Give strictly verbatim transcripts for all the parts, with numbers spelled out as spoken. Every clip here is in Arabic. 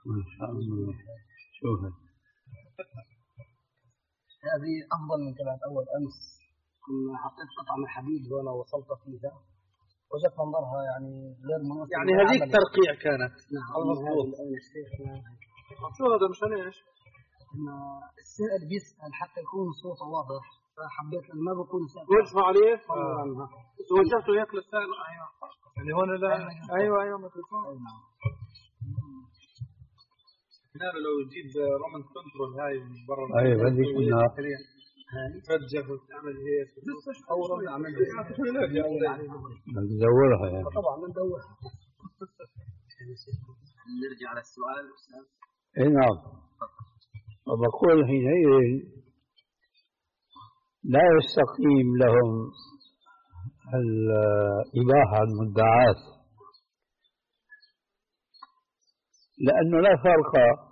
ما شاء الله. شوف هذه أفضل من كلام أول أمس. كنا حطيت قطعة من حديد وأنا وصلت فيها وجدت منظرها يعني غير مناسب. يعني هذيك ترقيع كانت. نعم. المضبوط. شو هذا مشان ايش؟ إن السائل بيسأل حتى يكون صوته واضح، فحبيت ما بكون سائل. وجهه عليه؟ عنها. وجهته هيك للسائل. أيوة. يعني هون لا. أيوة أيوة ميكروفون. هنا لو يجيب رومان كنترول هاي من برا. أيوة بدي كنا. ترجع وتعمل هيك. أول ما عملت. ندورها يعني. طبعا ندورها. نرجع على السؤال أستاذ. إيه نعم. وبقول حينئذ لا يستقيم لهم الإباحة المدعاة، لأنه لا فرق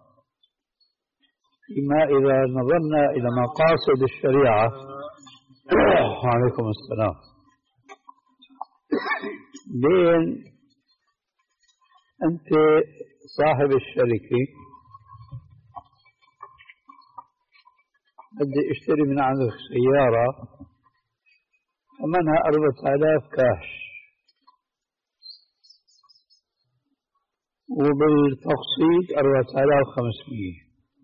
فيما إذا نظرنا إلى مقاصد الشريعة. وعليكم السلام. بين أنت صاحب الشركة بدي اشتري من عندك سيارة ثمنها أربعة آلاف كاش، وبالتقسيط أربعة آلاف وخمسمئة.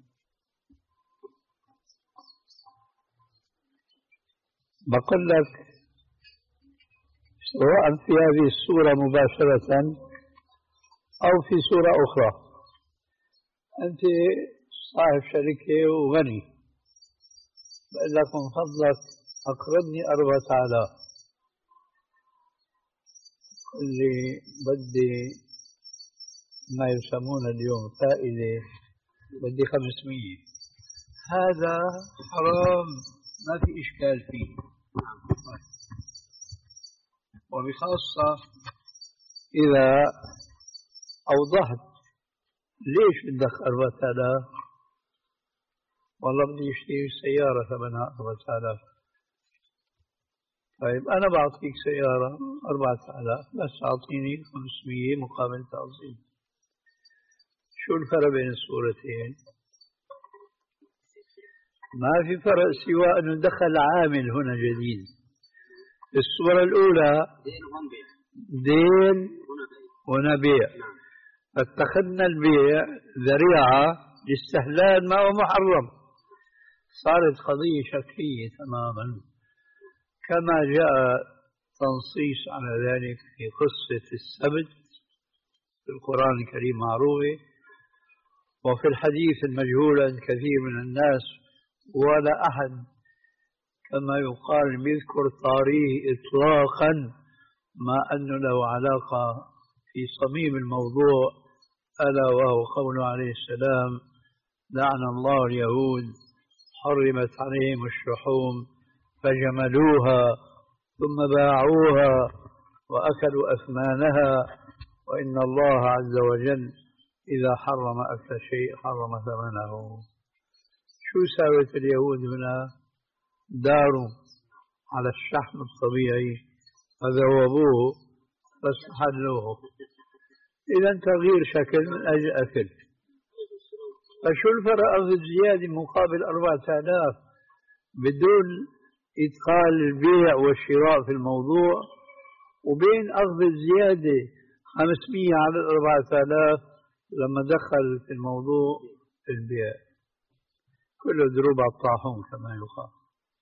بقول لك سواء في هذه الصورة مباشرة أو في صورة أخرى، أنت صاحب شركة وغني، بقول لك من فضلك أقرضني أربعة آلاف، اللي بدي ما يسمونه اليوم فائدة، بدي خمسمئة. هذا حرام، ما في إشكال فيه. وبخاصة إذا أوضحت ليش بدك أربعة آلاف؟ والله بدي اشتري سيارة ثمنها أربعة آلاف. طيب أنا بعطيك سيارة أربعة آلاف بس أعطيني خمسمئة مقابل تقسيط. شو الفرق بين الصورتين؟ ما في فرق سوى أنه دخل عامل هنا جديد. الصورة الأولى دين هنا بيع، فاتخذنا البيع ذريعة لاستهلال ما هو محرم، صارت قضية شكلية تماما، كما جاء تنصيص على ذلك في قصة السبت في القرآن الكريم معروفة، وفي الحديث المجهول عند كثير من الناس، ولا أحد كما يقال يذكر طاريه إطلاقا ما أنه له علاقة في صميم الموضوع، ألا وهو قوله عليه السلام: لعن الله اليهود حرمت عليهم الشحوم فجملوها ثم باعوها وأكلوا أثمانها، وإن الله عز وجل إذا حرم أكل شيء حرم ثمنه. شو ساوت اليهود هنا؟ داروا على الشحم الطبيعي فذوبوه فاستحلوه. إذا تغيير شكل من أجل أكل. فشو الفرق أخذ زيادة مقابل أربعة آلاف بدون إدخال البيع والشراء في الموضوع، وبين أخذ الزيادة خمسمئة على الأربعة آلاف لما دخل في الموضوع البيع؟ كله دروب على الطاحون كما يقال.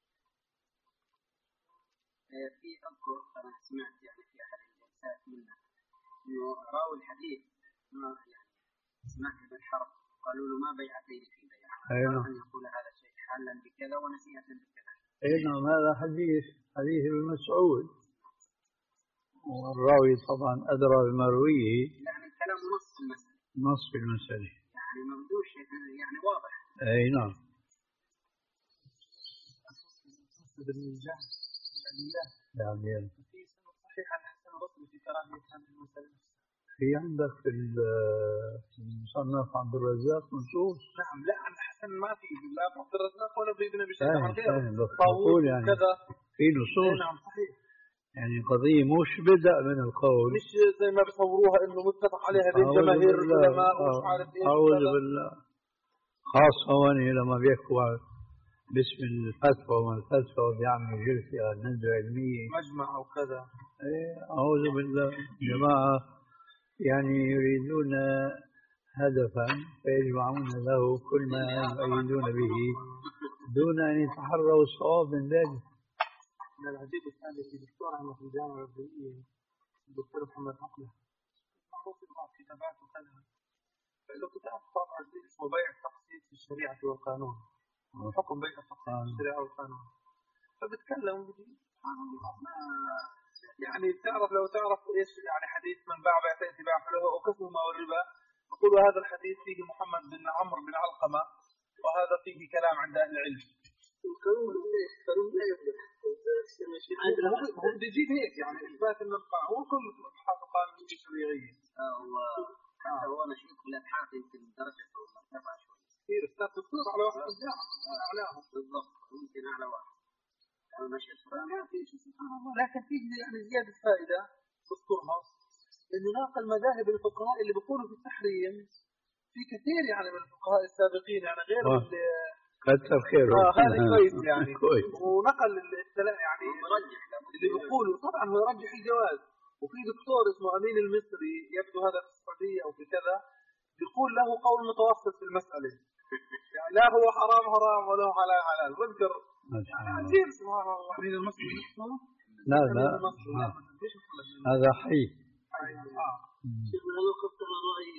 في أذكر أنا سمعت يعني في أحد الجلسات منها إنه راوي الحديث ما يعني سمعت بالحرب قالوا له ما بيعتين في بيع، أيوة. أن يقول هذا شيء حلا بكذا ونسيئة بكذا. أي نعم، هذا حديث حديث ابن مسعود، والراوي طبعا أدرى بمرويه، يعني الكلام نص في المسألة، نص في المسألة يعني ممدوش يعني واضح. أي نعم. يعني في سنة صحيحة عن حسن البصري في كراهية هذه المسألة. في عندك في المصنف عبد الرزاق نصوص؟ نعم. لا عن حسن ما في، لا عبد الرزاق ولا ابن ابي شيبة، عن غيره طاووس يعني كذا في نصوص. نعم صحيح. يعني قضية مش بدأ من القول، مش زي ما بيصوروها انه متفق عليها بين جماهير العلماء ومش عارف ايش. أعوذ بالله. خاصة هون لما بيحكوا باسم الفتوى وما الفتوى بيعملوا جلسة ندوة علمية مجمع أو كذا. إيه أعوذ بالله. جماعة يعني يريدون هدفا فيجمعون له كل ما يؤيدون به دون أن يتحروا الصواب من ذلك. من العجيب الثاني في دكتور عندنا في الجامعة الأردنية الدكتور محمد عقله معروف بعض كتابات وكذا، له كتاب طبع جديد اسمه بيع التقسيط في الشريعة والقانون، حكم بيع التقسيط في الشريعة والقانون. فبتكلم سبحان الله ما يعني تعرف لو تعرف ايش يعني حديث من باع بيعتين تباع له وقسمهما والربا، يقول هذا الحديث فيه محمد بن عمرو بن علقمة وهذا فيه كلام عند أهل العلم. القانون القانون لا يصلح. هو بده يجيب هيك يعني إثبات المنفعة، هو كل حاطط قانون شرعية. حتى هو أنا شيء كل أبحاث يمكن درجة مرتفعة شوي. كثير أستاذ دكتور على واحد الجامعة أعلاهم بالضبط يمكن أعلى واحد. أنا ماشي ما في شيء سبحان الله، لكن فيه يعني زيادة فائدة دكتورها إنه ناقل مذاهب الفقهاء اللي بيقولوا في التحريم في كثير يعني من الفقهاء السابقين يعني غير اللي كثر خيره. اه هذا كويس يعني كويس. ونقل السلام يعني مرجح اللي بيقولوا طبعا هو يرجح الجواز. وفي دكتور اسمه أمين المصري يبدو هذا في السعودية أو في كذا بيقول له قول متوسط في المسألة يعني لا هو حرام حرام ولا هو حلال حلال. بذكر عجيب سبحان الله. أمين المصري لا لا هذا حي. شيخنا هل وقفت على رأي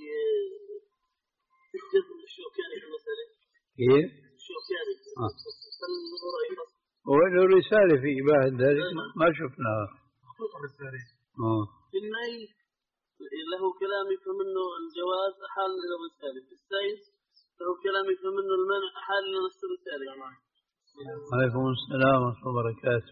الجزم الشوكاني في المسألة؟ إيه؟ الشوكاني آه. هل له رأي فصل؟ وله رسالة في إباحة ذلك ما شفناها. خطوط رسالة. آه. في النهي له كلام يفهم منه الجواز أحال له رسالة. في السيد له كلام يفهم منه المنع أحال له نفس الرسالة. عليكم السلام ورحمة الله وبركاته.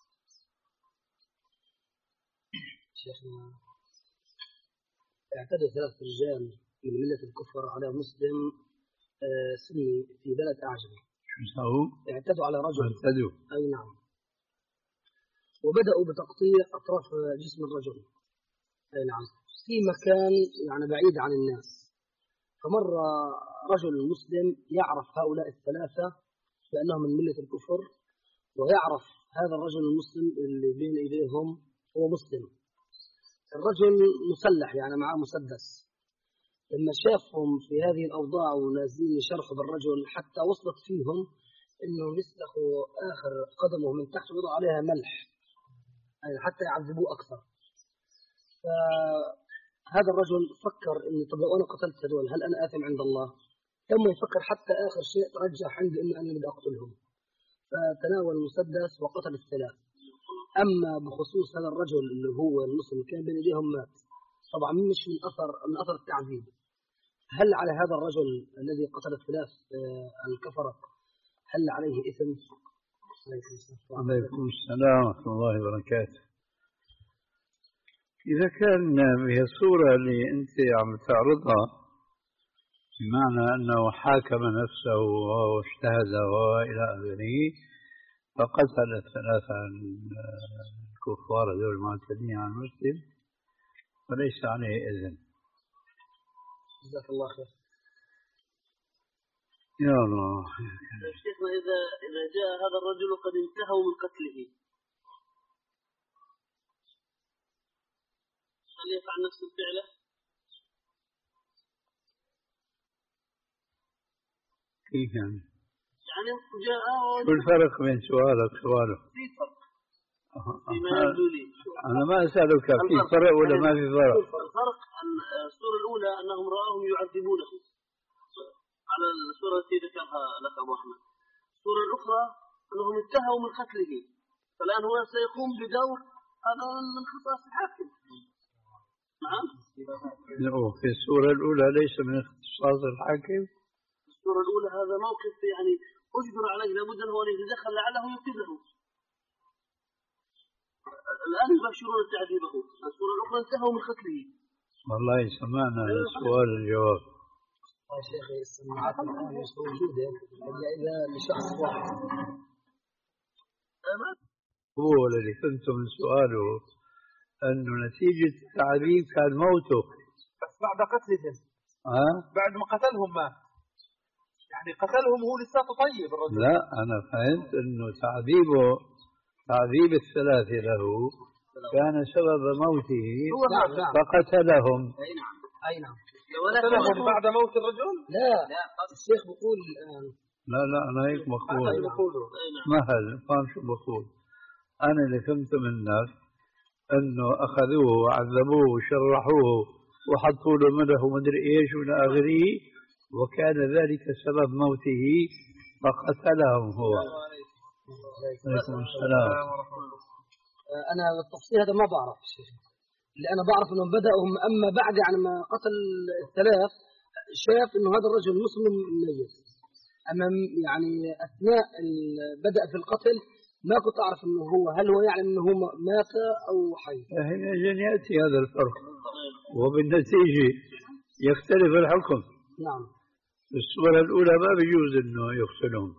شيخنا اعتدى ثلاث رجال من ملة الكفر على مسلم آه سني في بلد أعجمي. شو سووا؟ اعتدوا على رجل. اعتدوا. أي نعم. وبدأوا بتقطيع أطراف جسم الرجل. أي نعم. في مكان يعني بعيد عن الناس. فمر رجل مسلم يعرف هؤلاء الثلاثة بأنهم من ملة الكفر، ويعرف هذا الرجل المسلم اللي بين إيديهم هو مسلم. الرجل مسلح يعني معه مسدس. لما شافهم في هذه الأوضاع ونازلين يشرحوا بالرجل حتى وصلت فيهم إنهم يسلخوا آخر قدمه من تحت ويضعوا عليها ملح يعني حتى يعذبوه أكثر. فهذا الرجل فكر إن طب لو أنا قتلت هذول هل أنا آثم عند الله؟ لما يفكر حتى آخر شيء ترجح عنده إن أنا بدي أقتلهم، فتناول المسدس وقتل الثلاث. أما بخصوص هذا الرجل اللي هو المسلم كان بين يديهم مات طبعا مش من أثر من أثر التعذيب. هل على هذا الرجل الذي قتل الثلاث الكفرة هل عليه إثم؟ عليكم السلام ورحمة الله وبركاته. إذا كان هي الصورة اللي أنت عم تعرضها بمعنى أنه حاكم نفسه واجتهد وإلى آخره فقتل الثلاثة الكفار ذو المعتدين على المسلم فليس عليه إذن. جزاك الله خير. يا الله. شيخنا إذا إذا جاء هذا الرجل قد انتهوا من قتله هل يفعل نفس الفعل؟ كيف يعني؟ يعني جاء شو الفرق بين سؤالك وسؤاله؟ في فرق فيما يبدو لي. أنا ما أسألك في فرق ولا ما في فرق؟ الفرق الصورة الأولى أنهم رأوهم يعذبونه على الصورة التي ذكرها لك أبو أحمد. الصورة الأخرى أنهم انتهوا من قتله فالآن هو سيقوم بدور هذا من خصائص الحاكم. نعم. في الصورة الأولى ليس من اختصاص الحاكم. الصورة الأولى هذا موقف يعني أجبر عليه لابد أن هو يتدخل لعله ينقذه. الآن يبشرون تعذيبه. الصورة الأخرى انتهوا من قتله. والله سمعنا السؤال الجواب. يا شيخي السماعات الآن مش موجودة إلا إذا لشخص واحد. هو الذي فهمت من سؤاله أنه نتيجة التعذيب كان موته. بس بعد قتلهم. ها؟ بعد ما قتلهم مات. يعني قتلهم هو لساته طيب الرجل. لا أنا فهمت أنه تعذيبه تعذيب الثلاثة له كان سبب موته فقتلهم. أي نعم أي نعم. قتلهم بعد موت الرجل؟ لا لا الشيخ بيقول الآن. لا لا أنا هيك بقول. مهل فهم شو بقول. أنا اللي فهمت منك أنه أخذوه وعذبوه وشرحوه وحطوا له مده ومدري إيش وإلى آخره وكان ذلك سبب موته فقتلهم هو. عليكم السلام. أنا التفصيل هذا ما بعرف شيء. اللي أنا بعرف أنهم بدأوا أما بعد يعني ما قتل الثلاث شاف أنه هذا الرجل مسلم ميت. أما يعني أثناء بدأ في القتل ما كنت أعرف أنه هو هل هو يعلم أنه هو مات أو حي. هنا يأتي هذا الفرق وبالنتيجة يختلف الحكم. نعم. الصورة الأولى ما بيجوز أنه يقتلهم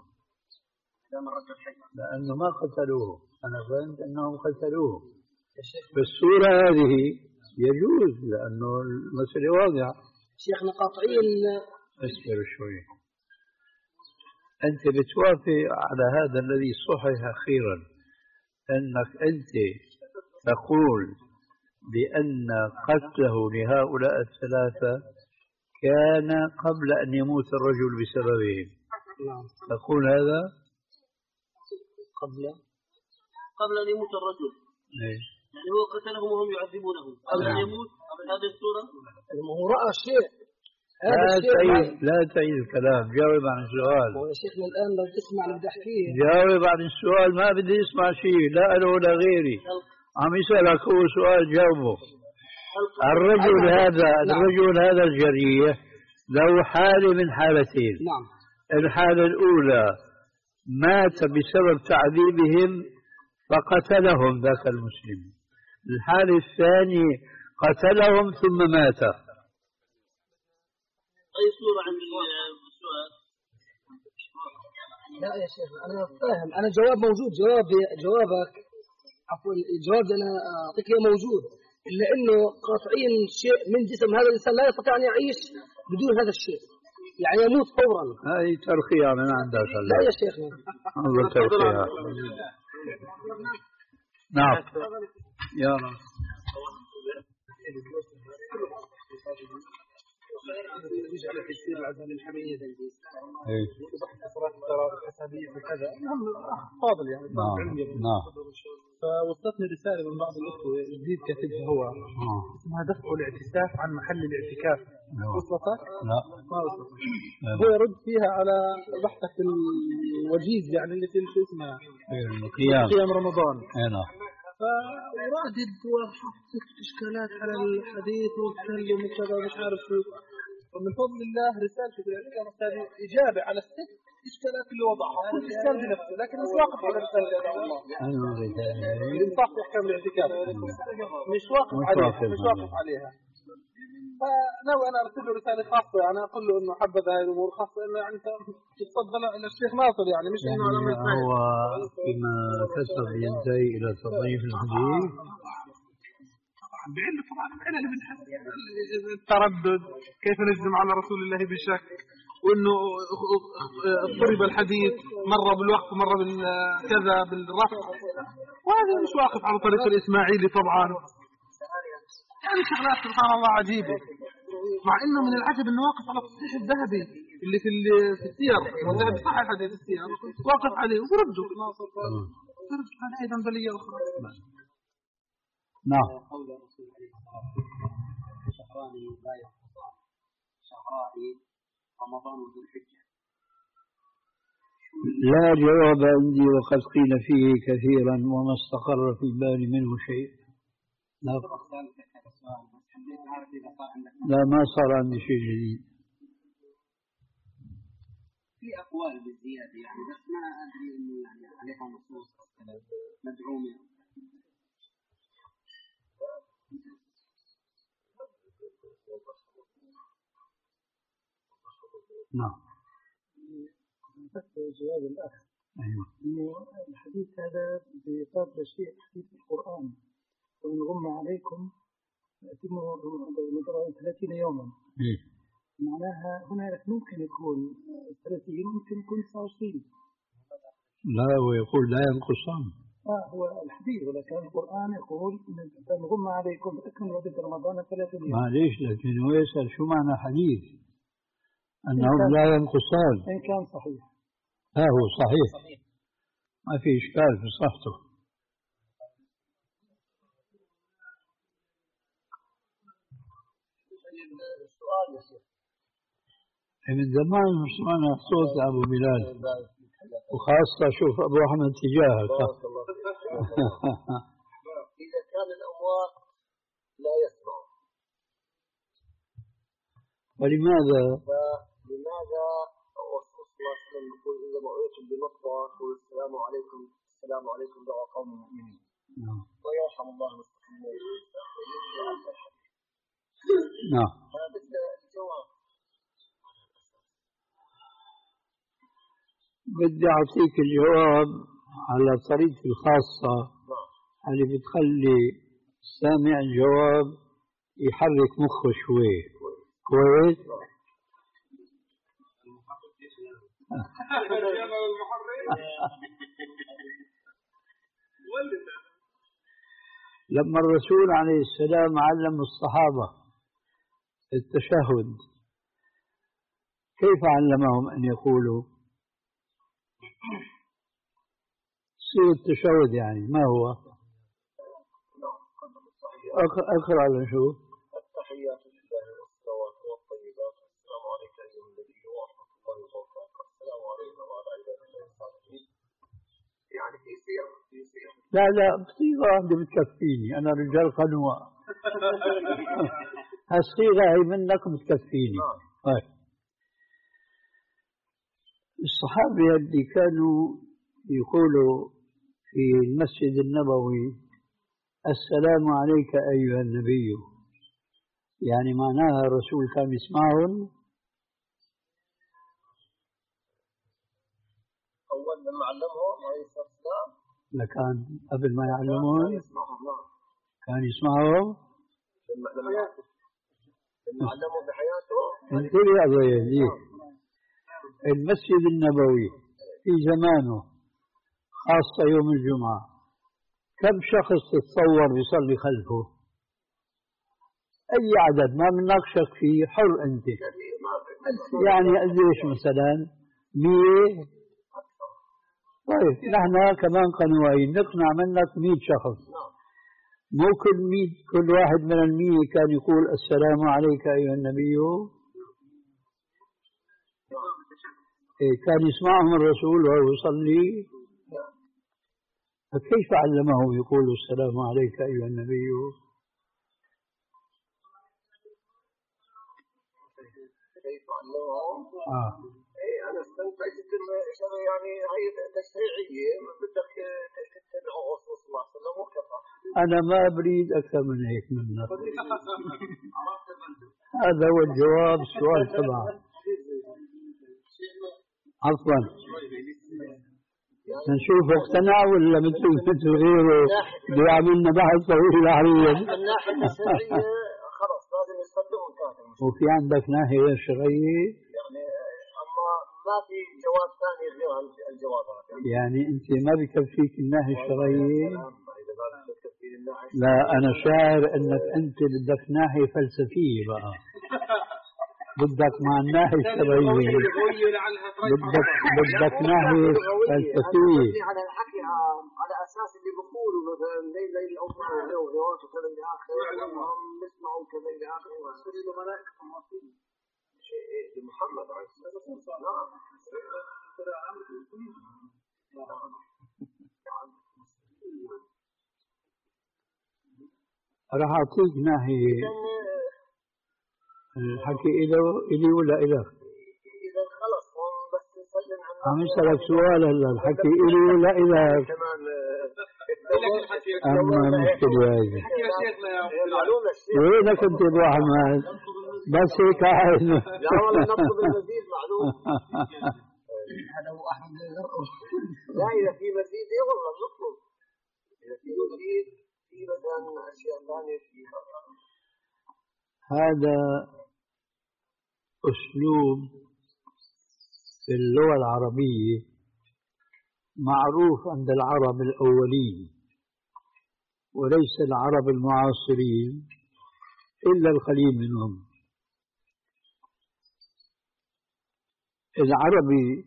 لأنه ما قتلوه. أنا فهمت أنهم قتلوه. في الصورة هذه يجوز لأنه المسألة واضحة. شيخنا قاطعين. اصبر شوي. أنت بتوافق على هذا الذي صحح أخيرا أنك أنت تقول بأن قتله لهؤلاء الثلاثة كان قبل أن يموت الرجل بسببهم. نعم. تقول هذا قبل قبل أن يموت الرجل. إيه؟ يعني هو قتلهم وهم يعذبونهم قبل أن يموت. هذه الصورة هو رأى شيء. لا تعيد لا تعيد الكلام. جاوب عن السؤال. يا شيخنا الآن لو تسمع اللي بدي أحكيه. جاوب عن السؤال. ما بدي اسمع شيء لا أنا ولا غيري. عم يسألك هو سؤال جاوبه. الرجل هذا الرجل هذا الجريح له حالة من حالتين. نعم. الحالة الأولى مات بسبب تعذيبهم فقتلهم ذاك المسلم. الحالة الثانية قتلهم ثم مات. أي صورة عند السؤال؟ لا يا شيخ أنا فاهم. أنا جواب موجود. جواب جوابك عفوا الجواب اللي أنا أعطيك إياه موجود إلا إنه قاطعين شيء من جسم هذا الإنسان لا يستطيع أن يعيش بدون هذا الشيء. يعني يموت فورا. هاي ترخية من عندك. لا يا شيخنا. الله ترخية. نعم. يا رب. يجعل تفسير العزم الحمية ايه صلاة التراويح الحسابية وكذا فاضل يعني نعم نعم. فوصلتني رسالة من بعض الأخوة جديد كاتبها هو اسمها دفع الاعتكاف عن محل الاعتكاف. وصلتك؟ لا ما وصلت. هو يرد فيها على بحثك الوجيز يعني اللي في شو اسمها قيام قيام رمضان. نعم. فردد وحط إشكالات على الحديث وتكلم وكذا مش عارف شو. ومن فضل الله رسالته في الاعتكاف إجابة على الست إشكالات اللي وضعها. كل إشكال بنفسه لكن مش واقف على رسالة الله. الإنصاف في أحكام الاعتكاف مش واقف عليها مش واقف عليها. فناوي أنا أرسل له رسالة خاصة يعني أقول له إنه حبذ هاي الأمور خاصة إنه يعني أنت تتفضل إلى الشيخ ناصر يعني مش إنه على ما يسمع. هو فيما كسب ينتهي إلى تضعيف الحديث. بعلة طبعا العلل التردد كيف نجزم على رسول الله بالشك وإنه اضطرب الحديث مرة بالوقت مرة بالكذا بالرفع وهذا مش واقف على طريق الإسماعيلي طبعا. يعني شغلات سبحان الله عجيبة مع إنه من العجب إنه واقف على التصحيح الذهبي اللي في في السير والذهبي صحيح حديث السير واقف عليه وبرده برده هذا أيضا بلية أخرى. نعم. شهران لا يختصان شهران رمضان وذو الحجة. لا جواب عندي وقد قيل فيه كثيرا وما استقر في البال منه شيء. لا لا ما صار عندي شيء جديد. في أقوال بالزيادة يعني بس ما أدري إنه يعني عليها نصوص مدعومة. نعم. جواب الأخ أيوة. الحديث هذا بإطار شيء حديث القرآن وإن غم عليكم أتموا ثلاثين يوما. إيه؟ معناها هناك ممكن يكون ثلاثين ممكن يكون تسعة وعشرين. لا هو يقول لا ينقصان. آه هو الحديث ولكن القرآن يقول إن غم عليكم أكمل مدة رمضان ثلاثين يوما. معليش لكن هو يسأل شو معنى حديث أنهم لا ينقصان. إن كان صحيح. ها هو صحيح. صحيح. ما في إشكال في صحته. السؤال يا شيخ من زمان مش سمعنا صوت أبو بلال وخاصة شوف أبو أحمد تجاهك. إذا كان الأموات لا يسمعون ولماذا؟ فلماذا الرسول صلى الله عليه وسلم يقول إذا دعيتم بمطوى قولوا السلام عليكم السلام عليكم دعاء قوم المؤمنين ويرحم الله المستقيمين. نعم. هذا الجواب. بدي أعطيك الجواب على طريقتي الخاصة اللي بتخلي سامع الجواب يحرك مخه شوي. كويس؟ لما الرسول عليه السلام علم الصحابة التشهد كيف علمهم أن يقولوا؟ سير التشهد يعني ما هو؟ أقرأ لنشوف. التحيات لله والصلوات والطيبات السلام عليك أيها النبي ورحمة الله وبركاته السلام علينا وعلى عباد الله الصالحين. يعني في صيغة في صيغة لا لا صيغة واحدة بتكفيني أنا رجال قنوة. هالصيغة هي منك بتكفيني. طيب الصحابة اللي كانوا يقولوا في المسجد النبوي السلام عليك أيها النبي يعني معناها الرسول كان يسمعهم. أول لما علمهم عليه الصلاة والسلام لكان قبل ما يعلمون كان يسمعهم. لما لما علمهم بحياته انتبه يا أبوي. المسجد النبوي في زمانه خاصة يوم الجمعة كم شخص تتصور يصلي خلفه؟ أي عدد ما بنناقشك فيه حر أنت. يعني قديش مثلا مية. طيب نحن كمان قنوين نقنع منك مية شخص مو كل مية كل واحد من المية كان يقول السلام عليك أيها النبي. كان يسمعهم الرسول وهو يصلي فكيف علمه يقول السلام عليك أيها النبي؟ كيف علمهم؟ آه. إيه أنا استنتجت إنه يعني هي تشريعية بدك تتبع الرسول صلى الله عليه وسلم وكفى. أنا ما بريد أكثر من هيك منك. هذا هو الجواب السؤال تبعه. عفوا نشوف اقتنع ولا مثل مثل غيره بده يعملنا بحث طويل عريض. من الناحية الشرعية خلاص لازم يصدق وكافر. وفي عندك ناحية شرعية يعني أما ما في جواب ثاني غير الجواب هذا. يعني أنت ما بكفيك الناحية الشرعية؟ لا أنا شاعر أنك أنت بدك ناحية فلسفية بقى. بدك مع الناحية الشرعية بدك بدك ناحية فلسفية. على الحكي على أساس اللي بقولوا مثلا زي زي الأوضاع وغيرات وكذا إلى آخره هم بيسمعوا كذا إلى آخره. يصير الملائكة موافقين. شيء محمد عليه الصلاة والسلام. راح أعطيك ناحية الحكي إله إلي ولا إله؟ إذا خلص هم بس نسلم عنه. عم يسألك سؤال هلا الحكي إلي ولا إله؟ كمان أما مشكلة هذه. وينك أنت أبو أحمد؟ بس هيك عايز. لا والله نطلب المزيد معلوم. هذا هو أحمد هذا أسلوب في اللغة العربية معروف عند العرب الأولين وليس العرب المعاصرين إلا القليل منهم. العربي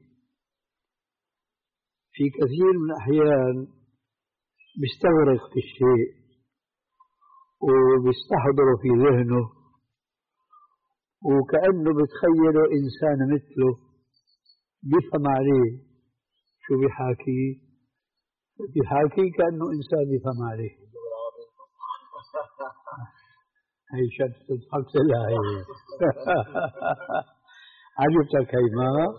في كثير من الأحيان بيستغرق في الشيء وبيستحضره في ذهنه وكأنه بتخيله إنسان مثله بيفهم عليه شو بيحاكي بيحاكي كأنه إنسان بيفهم عليه. هي شد تضحك لها هي عجبتك هي ما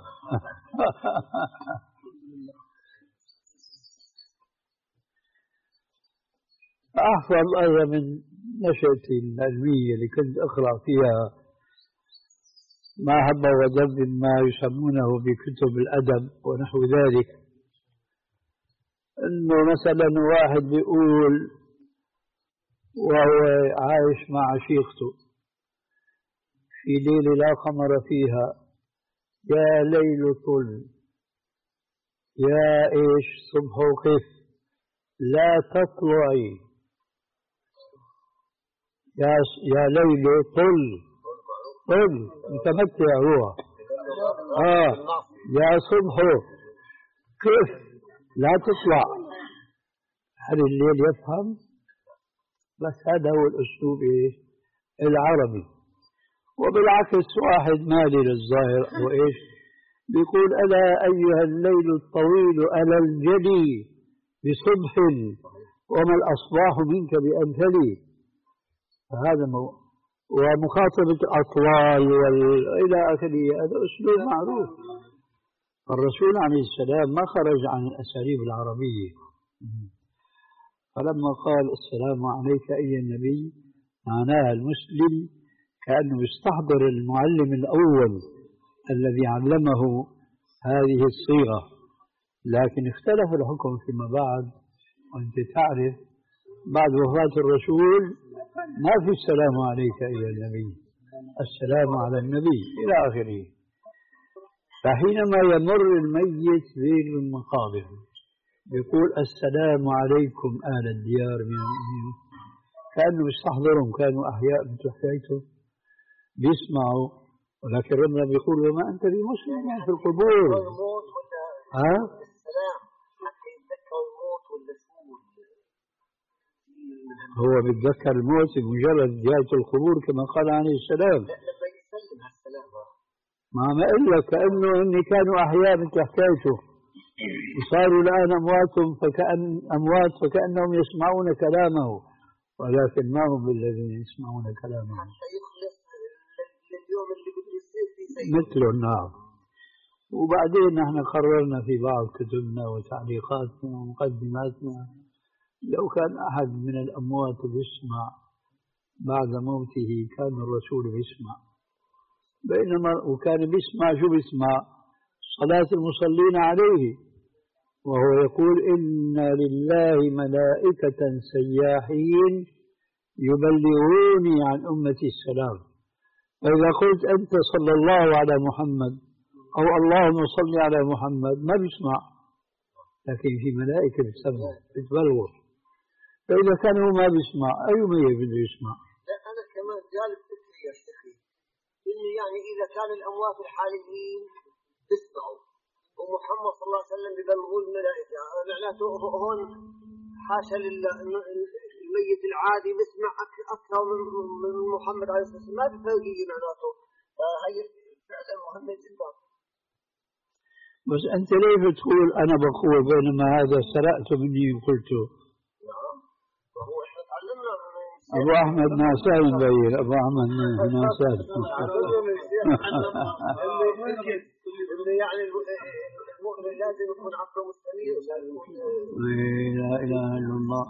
أحفظ أيضا من نشأتي العلمية اللي كنت أقرأ فيها ما هب ودب ما يسمونه بكتب الأدب ونحو ذلك، إنه مثلا واحد بيقول وهو عايش مع عشيقته في ليلة لا قمر فيها يا ليل طل يا إيش صبح وقف لا تطلعي يا يا ليل طل طل متمتع هو آه يا صبح كيف لا تطلع. هل الليل يفهم؟ بس هذا هو الأسلوب إيش العربي. وبالعكس واحد مالي للظاهر أو إيش بيقول ألا أيها الليل الطويل ألا الجلي بصبح وما الأصباح منك بأمثلي. فهذا مو ومخاطبة الأطوال وإلى آخره هذا أسلوب معروف. الرسول عليه السلام ما خرج عن الأساليب العربية. فلما قال السلام عليك أيها النبي معناها المسلم كأنه يستحضر المعلم الأول الذي علمه هذه الصيغة، لكن اختلف الحكم فيما بعد. وأنت تعرف بعد وفاة الرسول ما في السلام عليك أيها النبي، السلام على النبي إلى آخره. فحينما يمر الميت بين المقابر يقول السلام عليكم أهل الديار من المؤمنين، كأنه يستحضرهم كانوا أحياء مثل حياته بيسمعوا، ولكن ربنا بيقول وما أنت بمسلم يعني في القبور. ها؟ السلام حتى يتذكر الموت ولا شو؟ هو بيتذكر الموت بمجرد جاءت القبور كما قال عليه السلام. لا لما يسلم السلام ما ما إلا كأنه إني كانوا أحياء مثل حكايته وصاروا الآن أموات فكأن أموات فكأنهم يسمعون كلامه ولكن ما هم بالذين يسمعون كلامه. حتى يخلص لليوم اللي بده يصير في شيء مثله. نعم. وبعدين نحن قررنا في بعض كتبنا وتعليقاتنا ومقدماتنا لو كان أحد من الأموات يسمع بعد موته كان الرسول يسمع، بينما وكان بيسمع شو بيسمع صلاة المصلين عليه، وهو يقول إن لله ملائكة سياحين يبلغوني عن أمتي السلام. فإذا قلت أنت صلى الله على محمد أو اللهم صل على محمد ما بيسمع، لكن في ملائكة بتسمع بتبلغ. فإذا كان هو ما بيسمع أي مية بده يسمع؟ لا أنا كمان جالب فكري يا شيخي إنه يعني إذا كان الأموات الحاليين بيسمعوا ومحمد صلى الله عليه وسلم ببلغوا الملائكة معناته هون حاشا للميت العادي بيسمع أكثر من محمد عليه الصلاة والسلام، ما في فرقية معناته. فهي فعلا مهمة جدا. بس أنت ليه بتقول أنا بقول بينما هذا سرقت مني وقلته؟ نعم وهو إحنا تعلمنا أبو أحمد ناسان مبين أبو أحمد ناسان اللي يعني المؤمن لازم يكون عقله مستنير. لا إله إلا الله.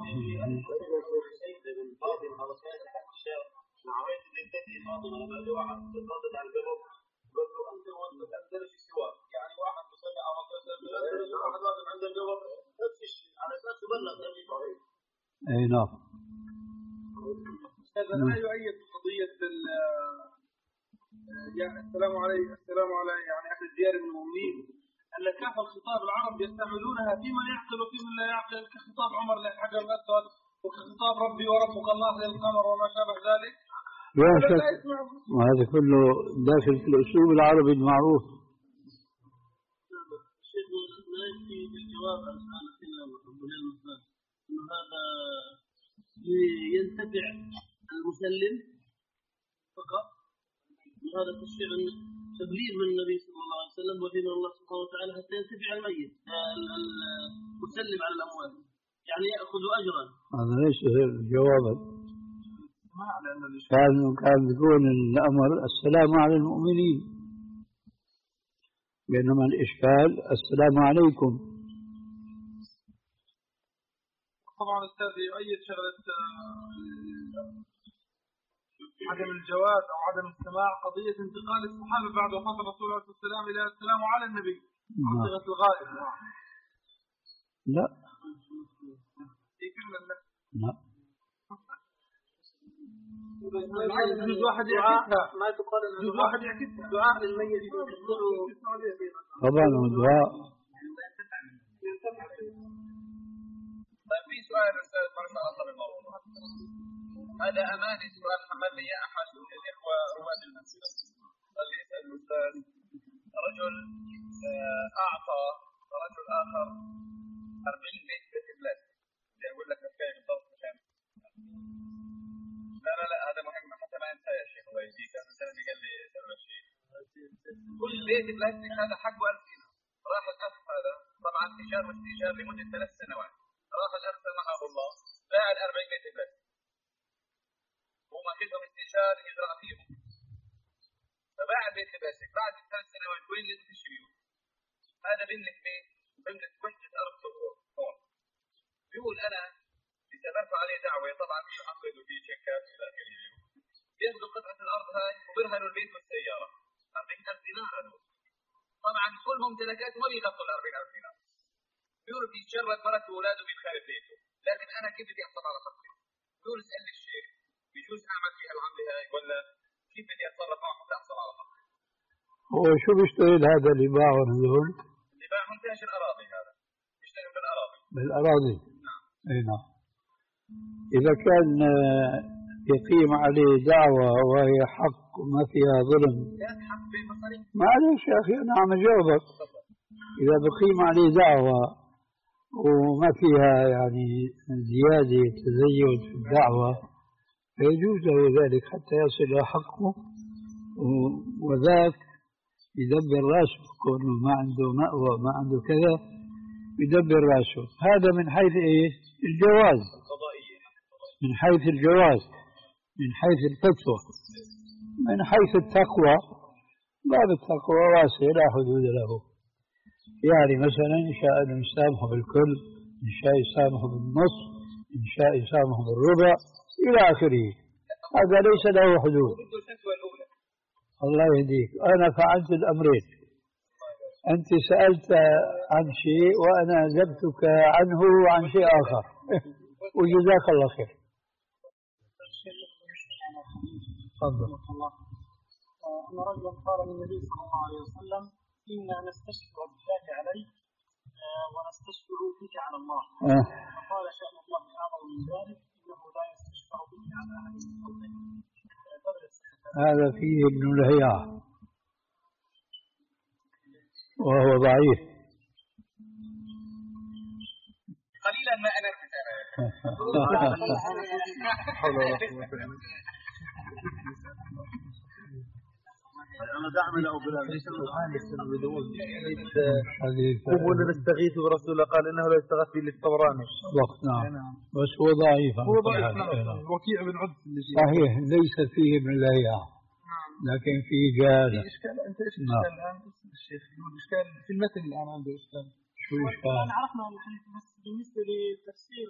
أي نعم. هذا لا يؤيد قضية ديار المؤمنين أن كاف الخطاب العرب يستعملونها في من يعقل وفي من لا يعقل، كخطاب عمر للحجر الأسود، وكخطاب ربي وربك الله للقمر وما شابه ذلك. لا شك، وهذا كله داخل في الأسلوب العربي المعروف. الشيخ لا يكفي بالجواب عن سؤال أخينا أبو الإنه هذا لينتفع المسلم فقط، وهذا تشريع تبليغ من النبي صلى الله عليه وسلم وفي من الله سبحانه وتعالى حتى ينتفع الميت المسلم على الأموال، يعني يأخذ أجرا. هذا ليس جوابا، كان كان يكون الأمر السلام على المؤمنين، بينما الإشكال السلام عليكم. طبعا أستاذ يؤيد شغلة عدم الجواز أو عدم السماع قضية انتقال الصحابة بعد وفاة الرسول عليه الصلاة والسلام إلى السلام على النبي عن صيغة الغائب. لا لا جزء واحد يعكسها، ما تقال جزء واحد يعكسها دعاء للميت طبعا دعاء. طيب في سؤال أستاذ ما شاء الله بالموضوع هذا أماني، سؤال محمد لي أحد الإخوة رواد المنزلة قال لي يسأل الأستاذ رجل أعطى رجل آخر أربعين متر بلاد، يقول لك كيف بالضبط كم؟ لا لا لا هذا مهم حتى ما أنسى يا شيخ الله يجزيك. مثلا قال لي سأل الشيخ كل بيت بلاستيك هذا حقه ألف دينار، راح الأخ هذا طبعا إيجار واستئجار لمدة ثلاث سنوات، راح الأخ سمحه الله باع الأربعين متر بلاستيك وما خذهم استئجار يجرى فيهم، فباع البيت البلاستيك بعد ثلاث سنوات وين اللي تشتريه؟ هذا بيملك بيت وبيملك كنت أرض هون، بيقول أنا برفع عليه دعوة طبعا مش عقد وفي شيكات إلى آخره، بياخذوا قطعة الأرض هاي وبيرهنوا البيت والسيارة أربعين ألف دينار، طبعا كل ممتلكاته ما بيغطوا ال أربعين ألف دينار، بيقول بيتجرد مرته وأولاده من خارج بيته، لكن أنا كيف بدي أحصل على خطي؟ بيقول اسألني الشيخ بيجوز أعمل فيها العملة هاي ولا كيف بدي أتصرف معه حتى أحصل على خطي؟ هو شو بيشتغل هذا اللي باعهم هذول؟ اللي باعهم تاجر الأراضي، هذا بيشتغل بالأراضي. بالأراضي. نعم. أي نعم. إذا كان يقيم عليه دعوة وهي حق وما فيها ظلم، معلش يا أخي أنا عم أجاوبك. إذا بقيم عليه دعوة وما فيها يعني زيادة تزيد في الدعوة فيجوز له ذلك حتى يصل إلى حقه، وذاك يدبر راسه، كونه ما عنده مأوى ما عنده كذا يدبر راسه. هذا من حيث إيه؟ الجواز، من حيث الجواز، من حيث الفتوى. من حيث التقوى باب التقوى واسع لا حدود له، يعني مثلا إن شاء أن يسامحه بالكل، إن شاء يسامحه بالنص، إن شاء يسامحه بالربع إلى آخره، هذا ليس له حدود. الله يهديك. أنا فعلت الأمرين، أنت سألت عن شيء وأنا أجبتك عنه وعن شيء آخر وجزاك الله خير. تفضل. أن رجلا قال للنبي صلى الله عليه وسلم إنا نستشفع بالله عليك ونستشفع بك على الله، فقال شأن الله أعظم من ذلك إنه لا يستشفع به على أحد من خلقه. هذا فيه ابن لهيعة وهو ضعيف قليلا ما أنا أنا دعم له بالحديث قوموا نستغيث برسول الله قال إنه لا يستغيث به للطبراني. نعم بس هو ضعيف. هو ضعيف وكيع بن عبد صحيح، ليس فيه ابن لهيعة لكن فيه جهالة. أنت إيش الإشكال الآن الشيخ؟ الإشكال في المتن الآن عنده إشكال. شو الإشكال؟ الآن عرفنا الحديث بس بالنسبة لتفسير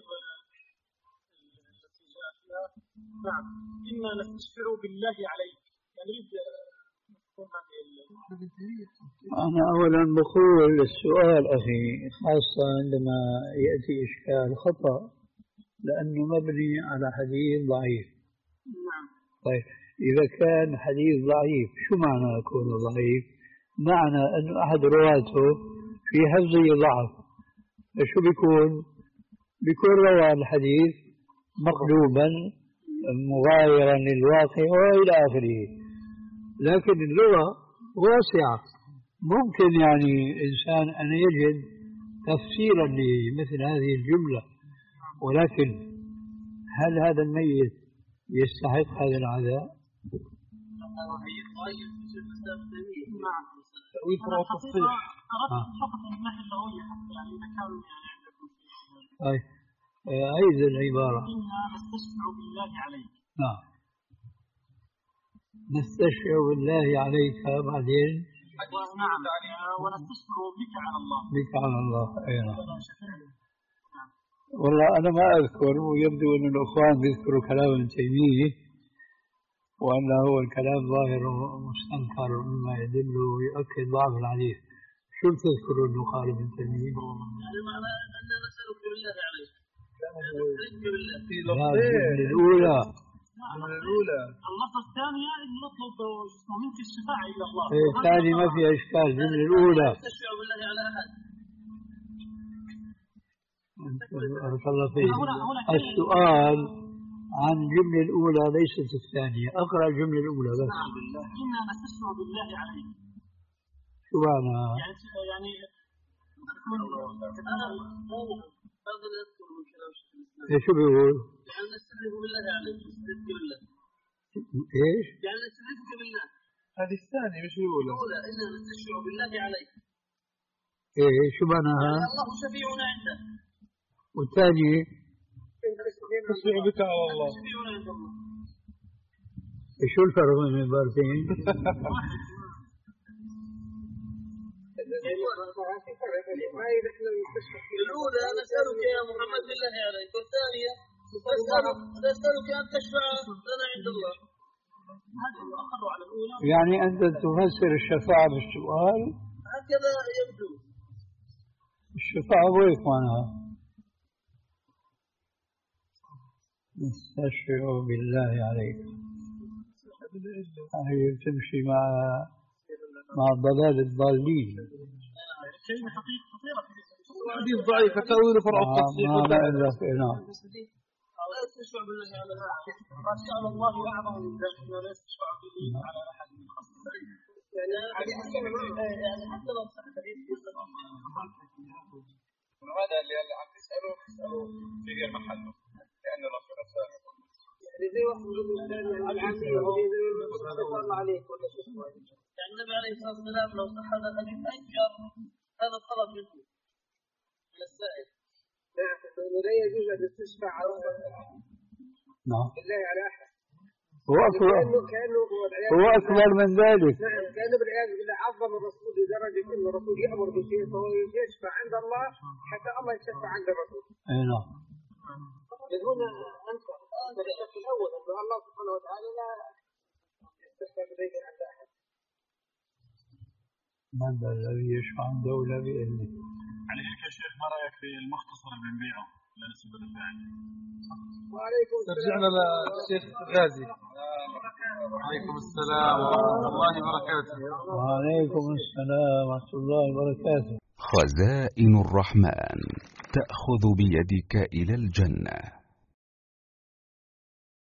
نعم إنا نستشفع بالله عليك، يعني نريد أنا أولا بقول السؤال أخي خاصة عندما يأتي إشكال خطأ لأنه مبني على حديث ضعيف. نعم. طيب إذا كان حديث ضعيف شو معنى يكون ضعيف؟ معنى أنه أحد رواته في حفظه ضعف، فشو بيكون؟ بيكون روى الحديث مقلوبا مغايرا للواقع وإلى آخره. لكن اللغة واسعة، ممكن يعني إنسان أن يجد تفسيرا لمثل هذه الجملة، ولكن هل هذا الميت يستحق هذا العذاب؟ طيب أيضا العبارة نستشفع بالله عليك. نعم، نستشفع بالله عليك، بعدين نعم ونستشفع بك على الله. بك على الله. أي نعم. والله أنا ما أذكر، ويبدو أن الأخوان بيذكروا كلام ابن تيمية وأنه هو الكلام ظاهر ومستنكر مما يدل ويؤكد ضعف الحديث. شو بتذكروا أنه قال ابن تيمية؟ يعني معنى أن نسألك بالله عليك. لا، الجملة الأولى. الجملة الأولى. اللفظة الثانية نطلب منك الشفاعة إلى الله. إيه الثاني ما فيها إشكال، الجملة الأولى. تشفع بالله على أحد. بارك الله فيك. السؤال عن الجملة الأولى ليست الثانية، أقرأ الجملة الأولى بس. إنا نستشفع بالله عليك. شو معناها؟ يعني هذا لا يذكر من كلام شيخ الإسلام. إيش بيقول؟ يعني نستحلف بالله عليك، نستحلف بالله. إيش؟ يعني نستحلفك بالله. هذه الثانية مش الأولى. الأولى إنا نستشفع بالله عليك. إيه شو معناها؟ يعني الله شفيعنا عنده. والثاني نستشفع بك على الله. شفيعنا عند الله. شو الفرق بين العبارتين؟ الأولى نسألك يا محمد بالله عليك، والثانية نسألك نسألك أن تشفع لنا عند الله. يعني أنت تفسر الشفاعة بالسؤال؟ هكذا يبدو. الشفاعة ويك معناها؟ نستشفع بالله عليك، هي تمشي مع مع ضلال الضالين. حديث ضعيف تأويل فرع التصحيح. ما ما إلا في نعم. لا يستشفع بالله على أحد، ما شاء الله أعظم من ذلك، لا يستشفع به على أحد من خلقه. يعني يعني حتى لو صح حديث هذا اللي عم تسأله تسأله في غير محله، لأن الرسول صلى الله عليه وسلم يعني زي واحد يقول العامية الله عليك ولا شو اسمه. يعني النبي عليه الصلاة والسلام لو صح هذا الحديث أنكر هذا الطلب منه من السائل. لا يجوز أن تستشفع على نعم. بالله على أحد. هو أكبر هو أكبر من ذلك. نعم، كأنه بالعياذ بالله عظم الرسول لدرجة أن الرسول يأمر بشيء فهو يشفع عند الله حتى الله يشفع عند الرسول. أي نعم. من هنا أنت بالشق الأول أن الله سبحانه وتعالى لا يستشفع بغيره عند أحد. من ذا الذي يشفع عنده إلا بإذنه. على هيك يا شيخ ما رأيك في المختصر اللي بنبيعه لنسبة الفاعل؟ وعليكم السلام. رجعنا للشيخ غازي. وعليكم السلام ورحمة الله وبركاته. وعليكم السلام ورحمة الله وبركاته. خزائن الرحمن تأخذ بيدك إلى الجنة.